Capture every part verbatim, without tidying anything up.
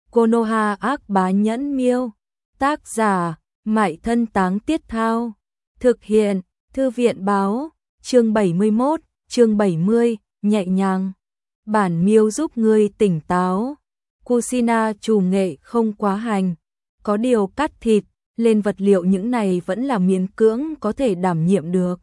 Konoha ác bá nhẫn miêu. Tác giả, Mại Thân Táng Tiết Thao. Thực hiện, Thư viện báo. Chương bảy mươi mốt, chương bảy mươi, nhẹ nhàng. Bản miêu giúp ngươi tỉnh táo. Kushina chủ nghệ không quá hành. Có điều cắt thịt, lên vật liệu những này vẫn là miễn cưỡng có thể đảm nhiệm được.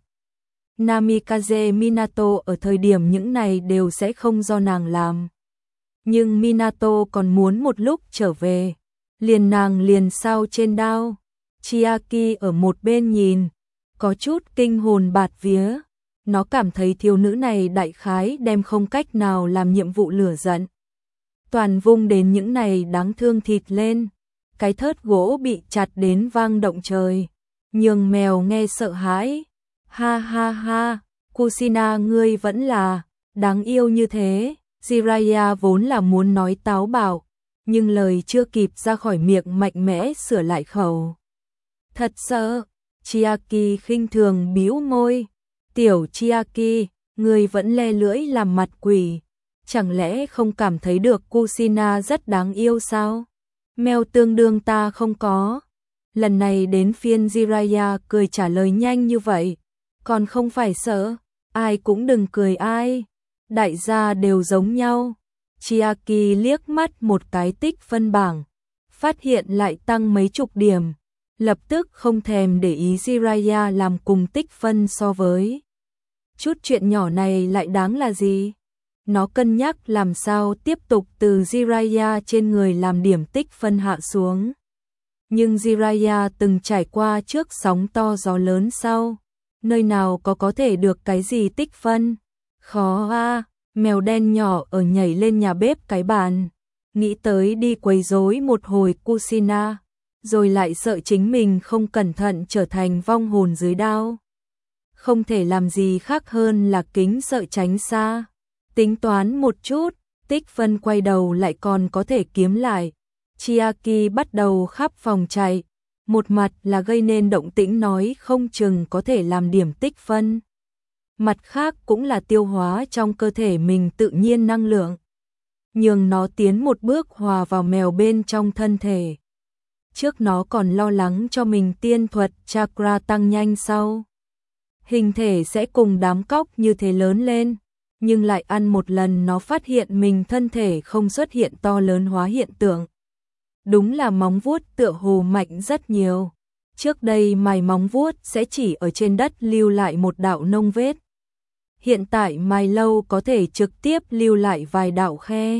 Namikaze Minato ở thời điểm những này đều sẽ không do nàng làm. Nhưng Minato còn muốn một lúc trở về. Liền nàng liền sao trên đao. Chiaki ở một bên nhìn, có chút kinh hồn bạt vía. Nó cảm thấy thiếu nữ này đại khái đem không cách nào làm nhiệm vụ lửa giận. Toàn vung đến những này đáng thương thịt lên. Cái thớt gỗ bị chặt đến vang động trời. Nhường mèo nghe sợ hãi. Ha ha ha, Kushina ngươi vẫn là đáng yêu như thế. Jiraiya vốn là muốn nói táo bạo, nhưng lời chưa kịp ra khỏi miệng mạnh mẽ sửa lại khẩu. Thật sợ. Chiaki khinh thường bĩu môi. Tiểu Chiaki, ngươi vẫn le lưỡi làm mặt quỷ. Chẳng lẽ không cảm thấy được Kushina rất đáng yêu sao? Mèo tương đương ta không có. Lần này đến phiên Jiraiya cười trả lời nhanh như vậy. Còn không phải sợ, ai cũng đừng cười ai. Đại gia đều giống nhau. Chiaki liếc mắt một cái tích phân bảng, phát hiện lại tăng mấy chục điểm. Lập tức không thèm để ý Jiraiya làm cùng tích phân so với. Chút chuyện nhỏ này lại đáng là gì? Nó cân nhắc làm sao tiếp tục từ Jiraiya trên người làm điểm tích phân hạ xuống. Nhưng Jiraiya từng trải qua trước sóng to gió lớn sau. Nơi nào có có thể được cái gì tích phân? Khó a. Mèo đen nhỏ ở nhảy lên nhà bếp cái bàn. Nghĩ tới đi quấy rối một hồi Kushina. Rồi lại sợ chính mình không cẩn thận trở thành vong hồn dưới đao. Không thể làm gì khác hơn là kính sợ tránh xa. Tính toán một chút, tích phân quay đầu lại còn có thể kiếm lại. Chiaki bắt đầu khắp phòng chạy. Một mặt là gây nên động tĩnh nói không chừng có thể làm điểm tích phân. Mặt khác cũng là tiêu hóa trong cơ thể mình tự nhiên năng lượng. Nhường nó tiến một bước hòa vào mèo bên trong thân thể. Trước nó còn lo lắng cho mình tiên thuật chakra tăng nhanh sau. Hình thể sẽ cùng đám cóc như thế lớn lên. Nhưng lại ăn một lần nó phát hiện mình thân thể không xuất hiện to lớn hóa hiện tượng. Đúng là móng vuốt tựa hồ mạnh rất nhiều. Trước đây mài móng vuốt sẽ chỉ ở trên đất lưu lại một đạo nông vết. Hiện tại mài lâu có thể trực tiếp lưu lại vài đạo khe.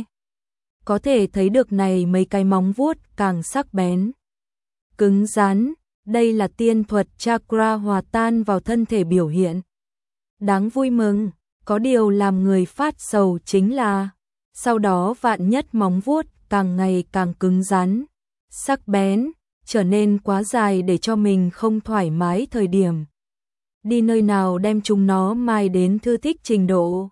Có thể thấy được này mấy cái móng vuốt càng sắc bén. Cứng rắn, đây là tiên thuật chakra hòa tan vào thân thể biểu hiện. Đáng vui mừng, có điều làm người phát sầu chính là sau đó vạn nhất móng vuốt càng ngày càng cứng rắn, sắc bén, trở nên quá dài để cho mình không thoải mái thời điểm. Đi nơi nào đem chúng nó mài đến thư thích trình độ.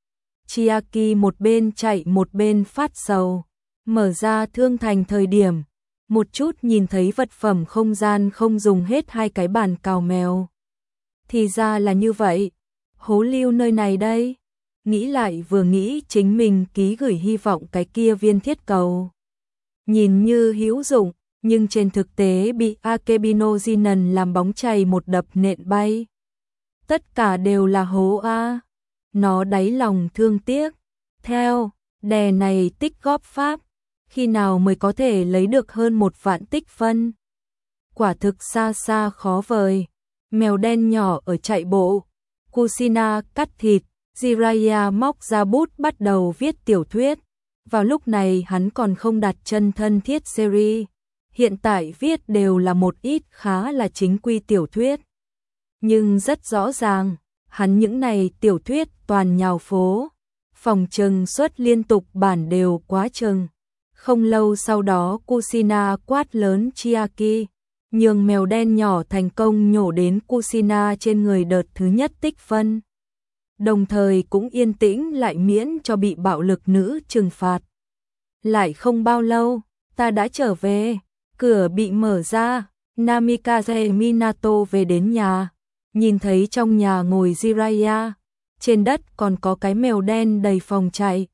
Chiaki một bên chạy một bên phát sầu, mở ra thương thành thời điểm, một chút nhìn thấy vật phẩm không gian không dùng hết hai cái bàn cào mèo. Thì ra là như vậy, hố lưu nơi này đây. Nghĩ lại vừa nghĩ chính mình ký gửi hy vọng cái kia viên thiết cầu. Nhìn như hữu dụng, nhưng trên thực tế bị Akebino Jinan làm bóng chày một đập nện bay. Tất cả đều là hố a. Nó đáy lòng thương tiếc. Theo, đè này tích góp pháp, khi nào mới có thể lấy được hơn một vạn tích phân. Quả thực xa xa khó vời. Mèo đen nhỏ ở chạy bộ. Kushina cắt thịt. Jiraiya móc ra bút bắt đầu viết tiểu thuyết. Vào lúc này hắn còn không đặt chân thân thiết series. Hiện tại viết đều là một ít khá là chính quy tiểu thuyết. Nhưng rất rõ ràng, hắn những này tiểu thuyết toàn nhào phố. Phòng trừng suất liên tục bản đều quá chừng. Không lâu sau đó Kushina quát lớn Chiaki. Nhường mèo đen nhỏ thành công nhổ đến Kushina trên người đợt thứ nhất tích phân. Đồng thời cũng yên tĩnh lại miễn cho bị bạo lực nữ trừng phạt. Lại không bao lâu, ta đã trở về, cửa bị mở ra, Namikaze Minato về đến nhà, nhìn thấy trong nhà ngồi Jiraiya, trên đất còn có cái mèo đen đầy phòng chạy.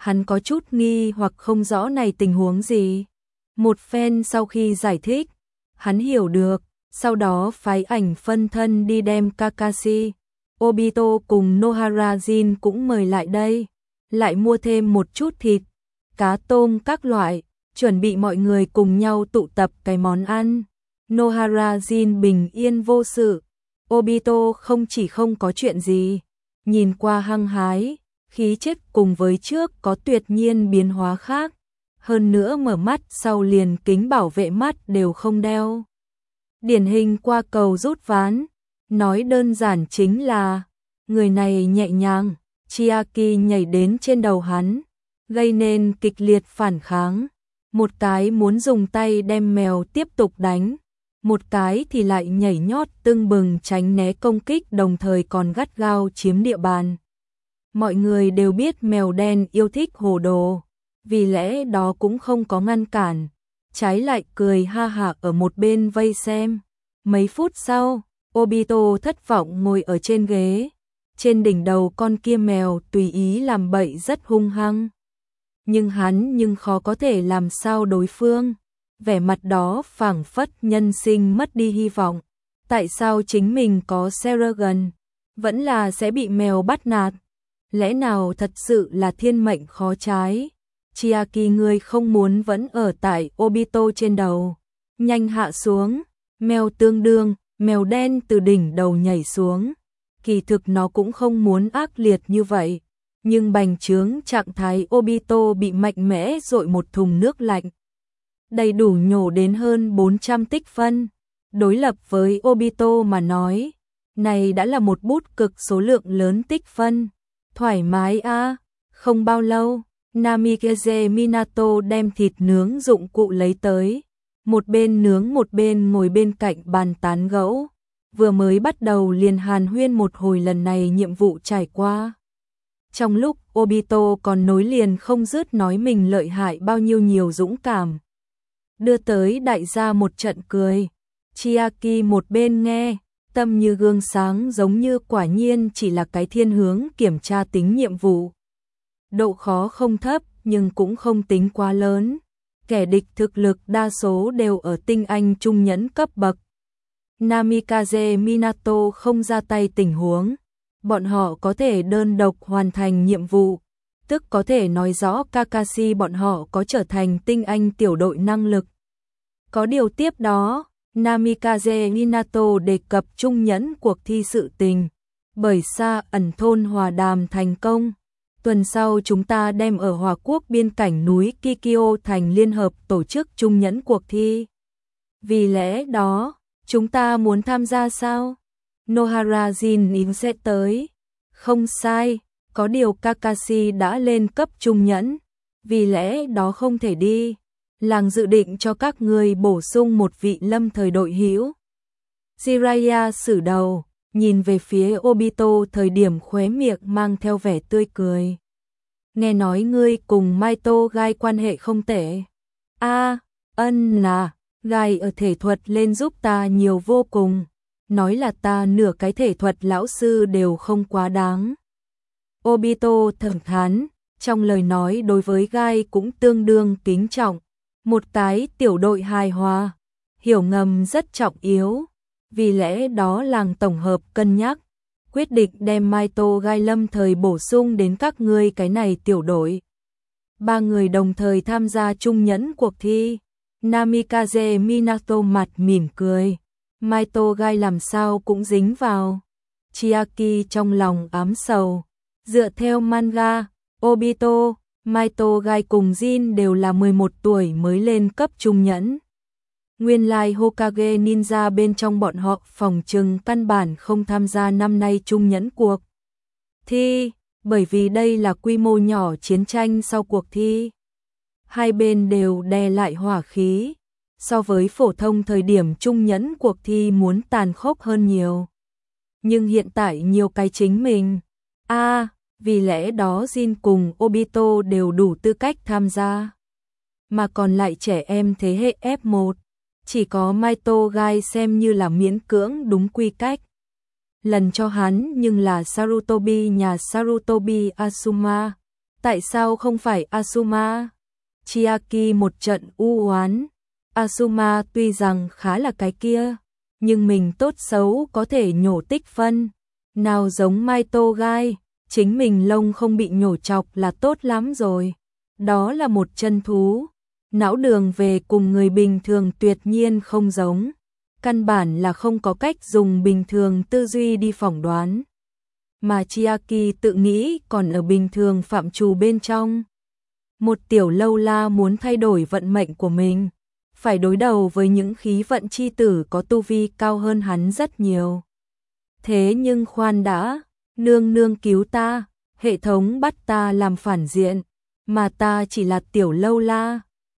Hắn có chút nghi hoặc không rõ này tình huống gì. Một phen sau khi giải thích, hắn hiểu được, sau đó phái ảnh phân thân đi đem Kakashi, Obito cùng Nohara Jin cũng mời lại đây, lại mua thêm một chút thịt, cá tôm các loại, chuẩn bị mọi người cùng nhau tụ tập cái món ăn. Nohara Jin bình yên vô sự, Obito không chỉ không có chuyện gì, nhìn qua hăng hái, khí chất cùng với trước có tuyệt nhiên biến hóa khác, hơn nữa mở mắt sau liền kính bảo vệ mắt đều không đeo. Điển hình qua cầu rút ván, nói đơn giản chính là, người này nhẹ nhàng, Chiaki nhảy đến trên đầu hắn, gây nên kịch liệt phản kháng, một cái muốn dùng tay đem mèo tiếp tục đánh, một cái thì lại nhảy nhót tưng bừng tránh né công kích đồng thời còn gắt gao chiếm địa bàn. Mọi người đều biết mèo đen yêu thích hồ đồ, vì lẽ đó cũng không có ngăn cản, trái lại cười ha hả ở một bên vây xem. Mấy phút sau, Obito thất vọng ngồi ở trên ghế, trên đỉnh đầu con kia mèo tùy ý làm bậy rất hung hăng. Nhưng hắn nhưng khó có thể làm sao đối phương, vẻ mặt đó phảng phất nhân sinh mất đi hy vọng. Tại sao chính mình có Seragon, vẫn là sẽ bị mèo bắt nạt? Lẽ nào thật sự là thiên mệnh khó trái? Chiaki ngươi không muốn vẫn ở tại Obito trên đầu. Nhanh hạ xuống, mèo tương đương, mèo đen từ đỉnh đầu nhảy xuống. Kỳ thực nó cũng không muốn ác liệt như vậy. Nhưng bành trướng trạng thái Obito bị mạnh mẽ dội một thùng nước lạnh. Đầy đủ nhổ đến hơn bốn trăm tích phân. Đối lập với Obito mà nói, này đã là một bút cực số lượng lớn tích phân. Thoải mái a à. Không bao lâu, Namikaze Minato đem thịt nướng dụng cụ lấy tới. Một bên nướng một bên ngồi bên cạnh bàn tán gẫu. Vừa mới bắt đầu liền hàn huyên một hồi lần này nhiệm vụ trải qua. Trong lúc Obito còn nối liền không dứt nói mình lợi hại bao nhiêu nhiều dũng cảm. Đưa tới đại gia một trận cười. Chiaki một bên nghe, tâm như gương sáng giống như quả nhiên chỉ là cái thiên hướng kiểm tra tính nhiệm vụ. Độ khó không thấp nhưng cũng không tính quá lớn. Kẻ địch thực lực đa số đều ở tinh anh trung nhẫn cấp bậc. Namikaze Minato không ra tay tình huống. Bọn họ có thể đơn độc hoàn thành nhiệm vụ. Tức có thể nói rõ Kakashi bọn họ có trở thành tinh anh tiểu đội năng lực. Có điều tiếp đó, Namikaze Minato đề cập trung nhẫn cuộc thi sự tình. Bởi xa ẩn thôn hòa đàm thành công. Tuần sau chúng ta đem ở Hòa Quốc biên cảnh núi Kikyo thành liên hợp tổ chức trung nhẫn cuộc thi. Vì lẽ đó, chúng ta muốn tham gia sao? Nohara Jin sẽ tới. Không sai, có điều Kakashi đã lên cấp trung nhẫn. Vì lẽ đó không thể đi. Làng dự định cho các người bổ sung một vị lâm thời đội hữu. Jiraiya sử đầu, nhìn về phía Obito thời điểm khóe miệng mang theo vẻ tươi cười. Nghe nói ngươi cùng Maito Gai quan hệ không tệ. A, ân là, Gai ở thể thuật lên giúp ta nhiều vô cùng. Nói là ta nửa cái thể thuật lão sư đều không quá đáng. Obito thẳng thắn, trong lời nói đối với Gai cũng tương đương kính trọng. Một cái tiểu đội hài hòa, hiểu ngầm rất trọng yếu. Vì lẽ đó làng tổng hợp cân nhắc, quyết định đem Maito Gai lâm thời bổ sung đến các ngươi cái này tiểu đội. Ba người đồng thời tham gia trung nhẫn cuộc thi. Namikaze Minato mặt mỉm cười. Maito Gai làm sao cũng dính vào. Chiaki trong lòng ám sầu. Dựa theo manga, Obito, Maito Gai cùng Jin đều là mười một tuổi mới lên cấp trung nhẫn. Nguyên lai Hokage Ninja bên trong bọn họ phòng trừng căn bản không tham gia năm nay trung nhẫn cuộc thi, bởi vì đây là quy mô nhỏ chiến tranh sau cuộc thi. Hai bên đều đè lại hỏa khí, so với phổ thông thời điểm trung nhẫn cuộc thi muốn tàn khốc hơn nhiều. Nhưng hiện tại nhiều cái chính mình. A, à, vì lẽ đó Jin cùng Obito đều đủ tư cách tham gia. Mà còn lại trẻ em thế hệ ép một. Chỉ có Maito Gai xem như là miễn cưỡng đúng quy cách. Lần cho hắn nhưng là Sarutobi nhà Sarutobi Asuma. Tại sao không phải Asuma? Chiaki một trận u oán. Asuma tuy rằng khá là cái kia, nhưng mình tốt xấu có thể nhổ tích phân. Nào giống Mai Tô Gai, chính mình lông không bị nhổ chọc là tốt lắm rồi. Đó là một chân thú. Não đường về cùng người bình thường tuyệt nhiên không giống. Căn bản là không có cách dùng bình thường tư duy đi phỏng đoán. Mà Chiaki tự nghĩ còn ở bình thường phạm trù bên trong. Một tiểu lâu la muốn thay đổi vận mệnh của mình, phải đối đầu với những khí vận chi tử có tu vi cao hơn hắn rất nhiều. Thế nhưng khoan đã, nương nương cứu ta, hệ thống bắt ta làm phản diện, mà ta chỉ là tiểu lâu la,